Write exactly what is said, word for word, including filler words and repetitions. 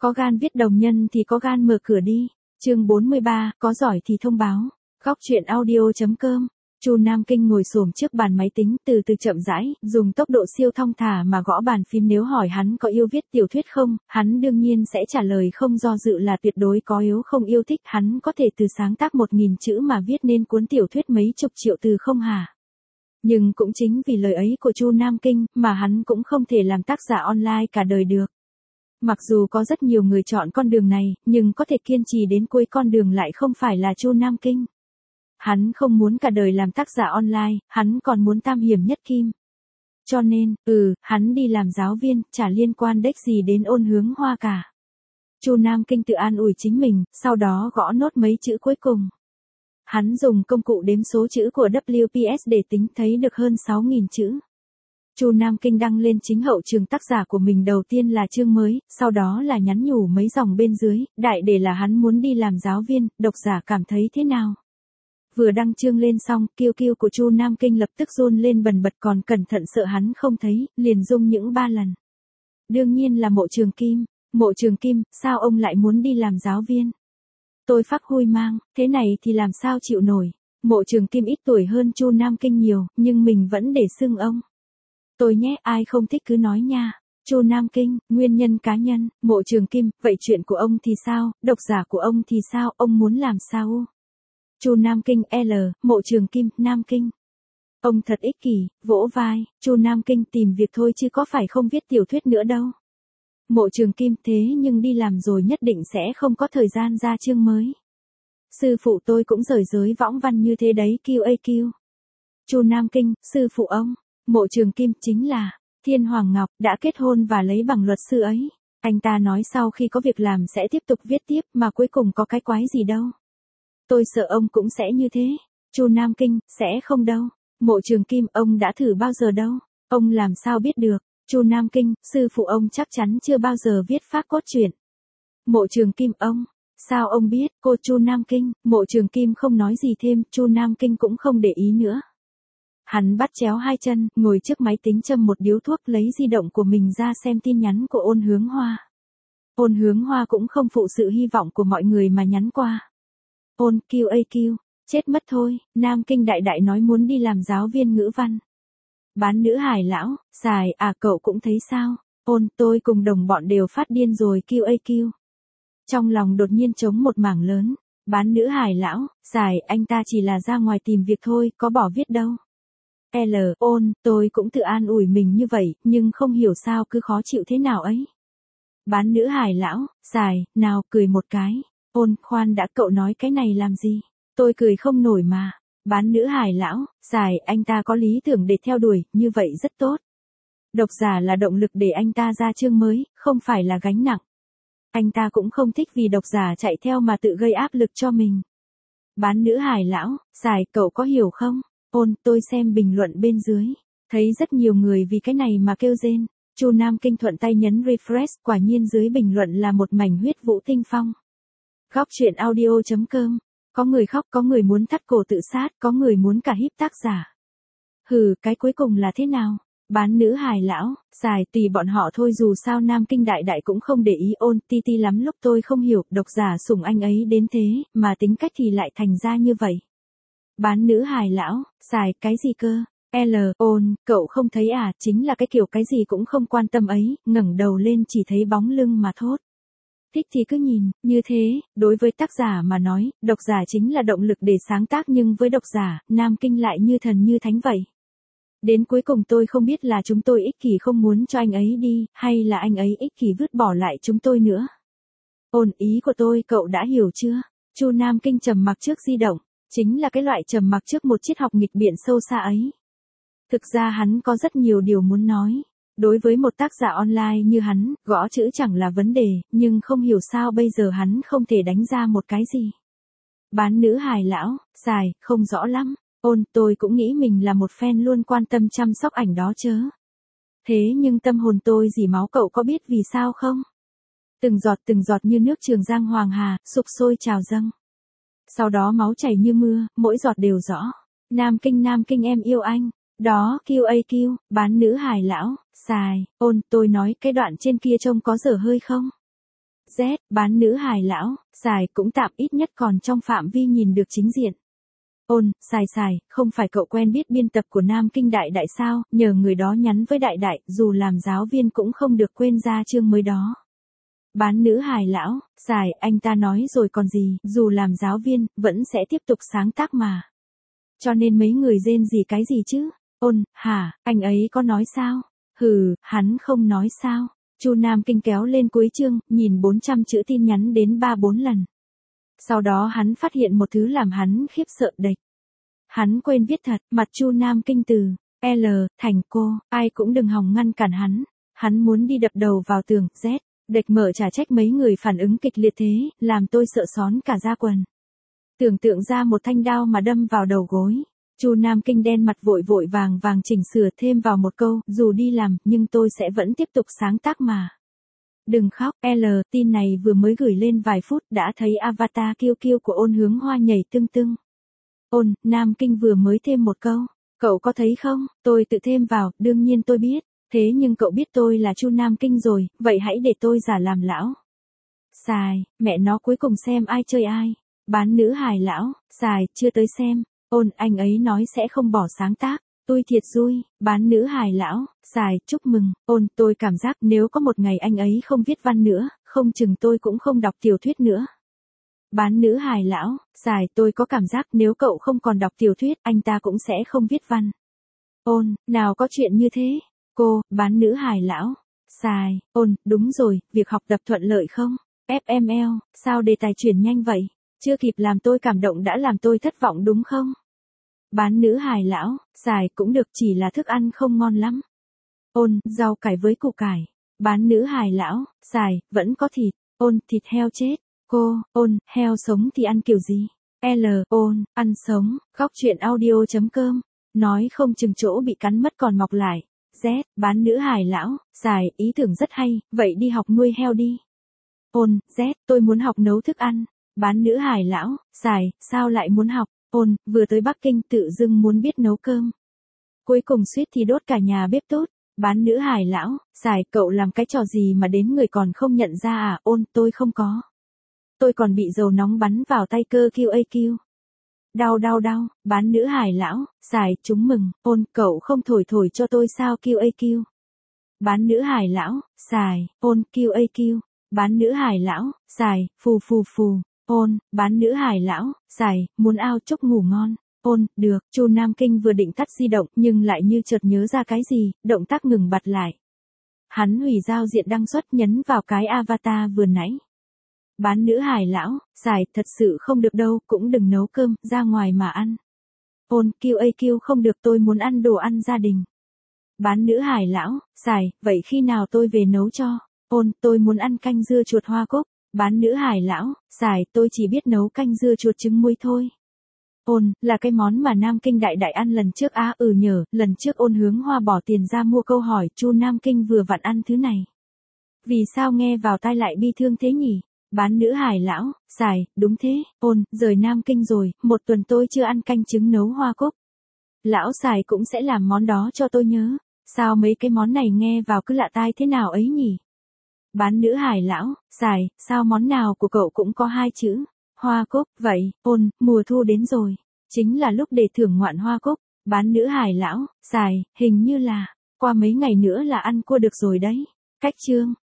Có gan viết đồng nhân thì có gan mở cửa đi. Chương bốn mươi ba, có giỏi thì thông báo. Góc truyện audio chấm com. Chu Nam Kinh ngồi xổm trước bàn máy tính, từ từ chậm rãi, dùng tốc độ siêu thong thả mà gõ bàn phím. Nếu hỏi hắn có yêu viết tiểu thuyết không, hắn đương nhiên sẽ trả lời không do dự là tuyệt đối có. Yếu không yêu thích, hắn có thể từ sáng tác một nghìn chữ mà viết nên cuốn tiểu thuyết mấy chục triệu từ không hả? Nhưng cũng chính vì lời ấy của Chu Nam Kinh mà hắn cũng không thể làm tác giả online cả đời được. Mặc dù có rất nhiều người chọn con đường này, nhưng có thể kiên trì đến cuối con đường lại không phải là Chu Nam Kinh. Hắn không muốn cả đời làm tác giả online, hắn còn muốn tam hiểm nhất kim. Cho nên, ừ, hắn đi làm giáo viên, chả liên quan đếch gì đến Ôn Hướng Hoa cả. Chu Nam Kinh tự an ủi chính mình, sau đó gõ nốt mấy chữ cuối cùng. Hắn dùng công cụ đếm số chữ của W P S để tính, thấy được hơn sáu nghìn chữ. Chu Nam Kinh đăng lên chính hậu trường tác giả của mình, đầu tiên là chương mới, sau đó là nhắn nhủ mấy dòng bên dưới, đại để là hắn muốn đi làm giáo viên, độc giả cảm thấy thế nào? Vừa đăng chương lên xong, kiêu kiêu của Chu Nam Kinh lập tức run lên bần bật, còn cẩn thận sợ hắn không thấy, liền rung những ba lần. Đương nhiên là Mộ Trường Kim. Mộ Trường Kim, sao ông lại muốn đi làm giáo viên? Tôi phác hui mang, thế này thì làm sao chịu nổi. Mộ Trường Kim ít tuổi hơn Chu Nam Kinh nhiều, nhưng mình vẫn để xưng ông. Tôi nhé, ai không thích cứ nói nha. Chu Nam Kinh, nguyên nhân cá nhân. Mộ Trường Kim, vậy chuyện của ông thì sao, độc giả của ông thì sao, ông muốn làm sao? Chu Nam Kinh, L, Mộ Trường Kim, Nam Kinh. Ông thật ích kỷ, vỗ vai. Chu Nam Kinh, tìm việc thôi chứ có phải không viết tiểu thuyết nữa đâu. Mộ Trường Kim, thế nhưng đi làm rồi nhất định sẽ không có thời gian ra chương mới. Sư phụ tôi cũng rời giới võng văn như thế đấy, Q A Q. Chu Nam Kinh, sư phụ ông. Mộ Trường Kim, chính là Thiên Hoàng Ngọc, đã kết hôn và lấy bằng luật sư ấy. Anh ta nói sau khi có việc làm sẽ tiếp tục viết tiếp, mà cuối cùng có cái quái gì đâu. Tôi sợ ông cũng sẽ như thế. Chu Nam Kinh, sẽ không đâu. Mộ Trường Kim, ông đã thử bao giờ đâu. Ông làm sao biết được. Chu Nam Kinh, sư phụ ông chắc chắn chưa bao giờ viết phác cốt truyện. Mộ Trường Kim, ông, sao ông biết? Cô Chu Nam Kinh, Mộ Trường Kim không nói gì thêm, Chu Nam Kinh cũng không để ý nữa. Hắn bắt chéo hai chân, ngồi trước máy tính châm một điếu thuốc, lấy di động của mình ra xem tin nhắn của Ôn Hướng Hoa. Ôn Hướng Hoa cũng không phụ sự hy vọng của mọi người mà nhắn qua. Ôn, Q A Q, chết mất thôi, Nam Kinh đại đại nói muốn đi làm giáo viên ngữ văn. Bán nữ Hải lão, xài, à cậu cũng thấy sao? Ôn, tôi cùng đồng bọn đều phát điên rồi, Q A Q. Trong lòng đột nhiên trống một mảng lớn. Bán nữ Hải lão, xài, anh ta chỉ là ra ngoài tìm việc thôi, có bỏ viết đâu. L, ôn, tôi cũng tự an ủi mình như vậy, nhưng không hiểu sao cứ khó chịu thế nào ấy. Bán nữ Hải lão, xài, nào, cười một cái. Ôn, khoan đã, cậu nói cái này làm gì? Tôi cười không nổi mà. Bán nữ Hải lão, xài, anh ta có lý tưởng để theo đuổi, như vậy rất tốt. Độc giả là động lực để anh ta ra chương mới, không phải là gánh nặng. Anh ta cũng không thích vì độc giả chạy theo mà tự gây áp lực cho mình. Bán nữ Hải lão, xài, cậu có hiểu không? Ôn, tôi xem bình luận bên dưới, thấy rất nhiều người vì cái này mà kêu rên. Chu Nam Kinh thuận tay nhấn refresh, quả nhiên dưới bình luận là một mảnh huyết vũ tinh phong. Góc truyện audio chấm com. Có người khóc, có người muốn thắt cổ tự sát, có người muốn cả híp tác giả. Hừ, cái cuối cùng là thế nào? Bán nữ Hải lão, xài, tùy bọn họ thôi, dù sao Nam Kinh đại đại cũng không để ý. Ôn, ti ti lắm lúc tôi không hiểu, độc giả sủng anh ấy đến thế, mà tính cách thì lại thành ra như vậy. Bán nữ Hải lão, xài, cái gì cơ? L, ôn, cậu không thấy à, chính là cái kiểu cái gì cũng không quan tâm ấy, ngẩng đầu lên chỉ thấy bóng lưng mà thốt. Thích thì cứ nhìn, như thế, đối với tác giả mà nói, độc giả chính là động lực để sáng tác, nhưng với độc giả, Nam Kinh lại như thần như thánh vậy. Đến cuối cùng tôi không biết là chúng tôi ích kỷ không muốn cho anh ấy đi, hay là anh ấy ích kỷ vứt bỏ lại chúng tôi nữa. Ôn, ý của tôi cậu đã hiểu chưa? Chu Nam Kinh trầm mặc trước di động, chính là cái loại trầm mặc trước một triết học nghịch biện sâu xa ấy. Thực ra hắn có rất nhiều điều muốn nói. Đối với một tác giả online như hắn, gõ chữ chẳng là vấn đề, nhưng không hiểu sao bây giờ hắn không thể đánh ra một cái gì. Bán nữ Hải lão, xài, không rõ lắm. Ôn, tôi cũng nghĩ mình là một fan luôn quan tâm chăm sóc ảnh đó chớ. Thế nhưng tâm hồn tôi dỉ máu, cậu có biết vì sao không? Từng giọt từng giọt như nước Trường Giang Hoàng Hà, sục sôi trào dâng. Sau đó máu chảy như mưa, mỗi giọt đều rõ. Nam Kinh, Nam Kinh em yêu anh. Đó, Q A Q, bán nữ Hải lão, xài, ôn, tôi nói cái đoạn trên kia trông có dở hơi không? Z, bán nữ hài lão, xài cũng tạm ít nhất còn trong phạm vi nhìn được chính diện. Ôn, xài xài, không phải cậu quen biết biên tập của Nam Kinh Đại Đại sao, nhờ người đó nhắn với Đại Đại, dù làm giáo viên cũng không được quên ra chương mới đó. Bán nữ hài lão, xài, anh ta nói rồi còn gì, dù làm giáo viên, vẫn sẽ tiếp tục sáng tác mà. Cho nên mấy người rên gì cái gì chứ? Ôn, hả, anh ấy có nói sao? Hừ, hắn không nói sao? Chu Nam Kinh kéo lên cuối chương, nhìn bốn trăm chữ tin nhắn đến ba bốn lần. Sau đó hắn phát hiện một thứ làm hắn khiếp sợ đệch. Hắn quên viết thật, mặt Chu Nam Kinh từ L thành cô, ai cũng đừng hòng ngăn cản hắn. Hắn muốn đi đập đầu vào tường, Z, đệch mở trả trách mấy người phản ứng kịch liệt thế, làm tôi sợ xón cả da quần. Tưởng tượng ra một thanh đao mà đâm vào đầu gối. Chu Nam Kinh đen mặt vội vội vàng vàng chỉnh sửa thêm vào một câu, dù đi làm, nhưng tôi sẽ vẫn tiếp tục sáng tác mà. Đừng khóc, L, tin này vừa mới gửi lên vài phút đã thấy avatar kiêu kiêu của Ôn Hướng Hoa nhảy tưng tưng. Ôn, Nam Kinh vừa mới thêm một câu, cậu có thấy không, tôi tự thêm vào, đương nhiên tôi biết, thế nhưng cậu biết tôi là Chu Nam Kinh rồi, vậy hãy để tôi giả làm lão. Xài, mẹ nó cuối cùng xem ai chơi ai, bán nữ hài lão, xài, chưa tới xem. Ôn, anh ấy nói sẽ không bỏ sáng tác. Tôi thiệt vui, bán nữ hài lão, xài, chúc mừng. Ôn, tôi cảm giác nếu có một ngày anh ấy không viết văn nữa, không chừng tôi cũng không đọc tiểu thuyết nữa. Bán nữ hài lão, xài, tôi có cảm giác nếu cậu không còn đọc tiểu thuyết, anh ta cũng sẽ không viết văn. Ôn, nào có chuyện như thế. Cô, bán nữ hài lão, xài, ôn, đúng rồi, việc học tập thuận lợi không? ép em lờ, sao đề tài chuyển nhanh vậy? Chưa kịp làm tôi cảm động đã làm tôi thất vọng đúng không? Bán nữ hài lão, xài cũng được chỉ là thức ăn không ngon lắm. Ôn, rau cải với củ cải. Bán nữ hài lão, xài, vẫn có thịt. Ôn, thịt heo chết. Cô, ôn, heo sống thì ăn kiểu gì? L, ôn, ăn sống. Góc truyện audio chấm com. Nói không chừng chỗ bị cắn mất còn mọc lại. Z, bán nữ hài lão, xài, ý tưởng rất hay, vậy đi học nuôi heo đi. Ôn, Z, tôi muốn học nấu thức ăn. Bán nữ hài lão, xài, sao lại muốn học? Ôn, vừa tới Bắc Kinh tự dưng muốn biết nấu cơm. Cuối cùng suýt thì đốt cả nhà bếp tốt. Bán nữ hài lão, xài, cậu làm cái trò gì mà đến người còn không nhận ra à? Ôn, tôi không có. Tôi còn bị dầu nóng bắn vào tay cơ Q A Q. Đau đau đau, bán nữ hài lão, xài, chúng mừng. Ôn, cậu không thổi thổi cho tôi sao Q A Q. Bán nữ hài lão, xài, ôn, Q A Q. Bán nữ hài lão, xài, phù phù phù. Ôn, bán nữ hài lão, xài, muốn ao chúc ngủ ngon. Ôn, được, Chu Nam Kinh vừa định tắt di động nhưng lại như chợt nhớ ra cái gì, động tác ngừng bật lại. Hắn hủy giao diện đăng xuất nhấn vào cái avatar vừa nãy. Bán nữ hài lão, xài, thật sự không được đâu, cũng đừng nấu cơm, ra ngoài mà ăn. Ôn, Q A Q không được, tôi muốn ăn đồ ăn gia đình. Bán nữ hài lão, xài, vậy khi nào tôi về nấu cho? Ôn, tôi muốn ăn canh dưa chuột hoa cúc. Bán nữ hài lão, xài, tôi chỉ biết nấu canh dưa chuột trứng muối thôi. Ôn, là cái món mà Nam Kinh Đại Đại ăn lần trước á, ừ nhờ, lần trước Ôn Hướng Hoa bỏ tiền ra mua câu hỏi, Chu Nam Kinh vừa vặn ăn thứ này. Vì sao nghe vào tai lại bi thương thế nhỉ? Bán nữ hài lão, xài, đúng thế, ôn, rời Nam Kinh rồi, một tuần tôi chưa ăn canh trứng nấu hoa cúc. Lão xài cũng sẽ làm món đó cho tôi nhớ. Sao mấy cái món này nghe vào cứ lạ tai thế nào ấy nhỉ? Bán nữ hài lão, xài, sao món nào của cậu cũng có hai chữ, hoa cúc, vậy, ôn, mùa thu đến rồi, chính là lúc để thưởng ngoạn hoa cúc. Bán nữ hài lão, xài, hình như là, qua mấy ngày nữa là ăn cua được rồi đấy. Cách chương.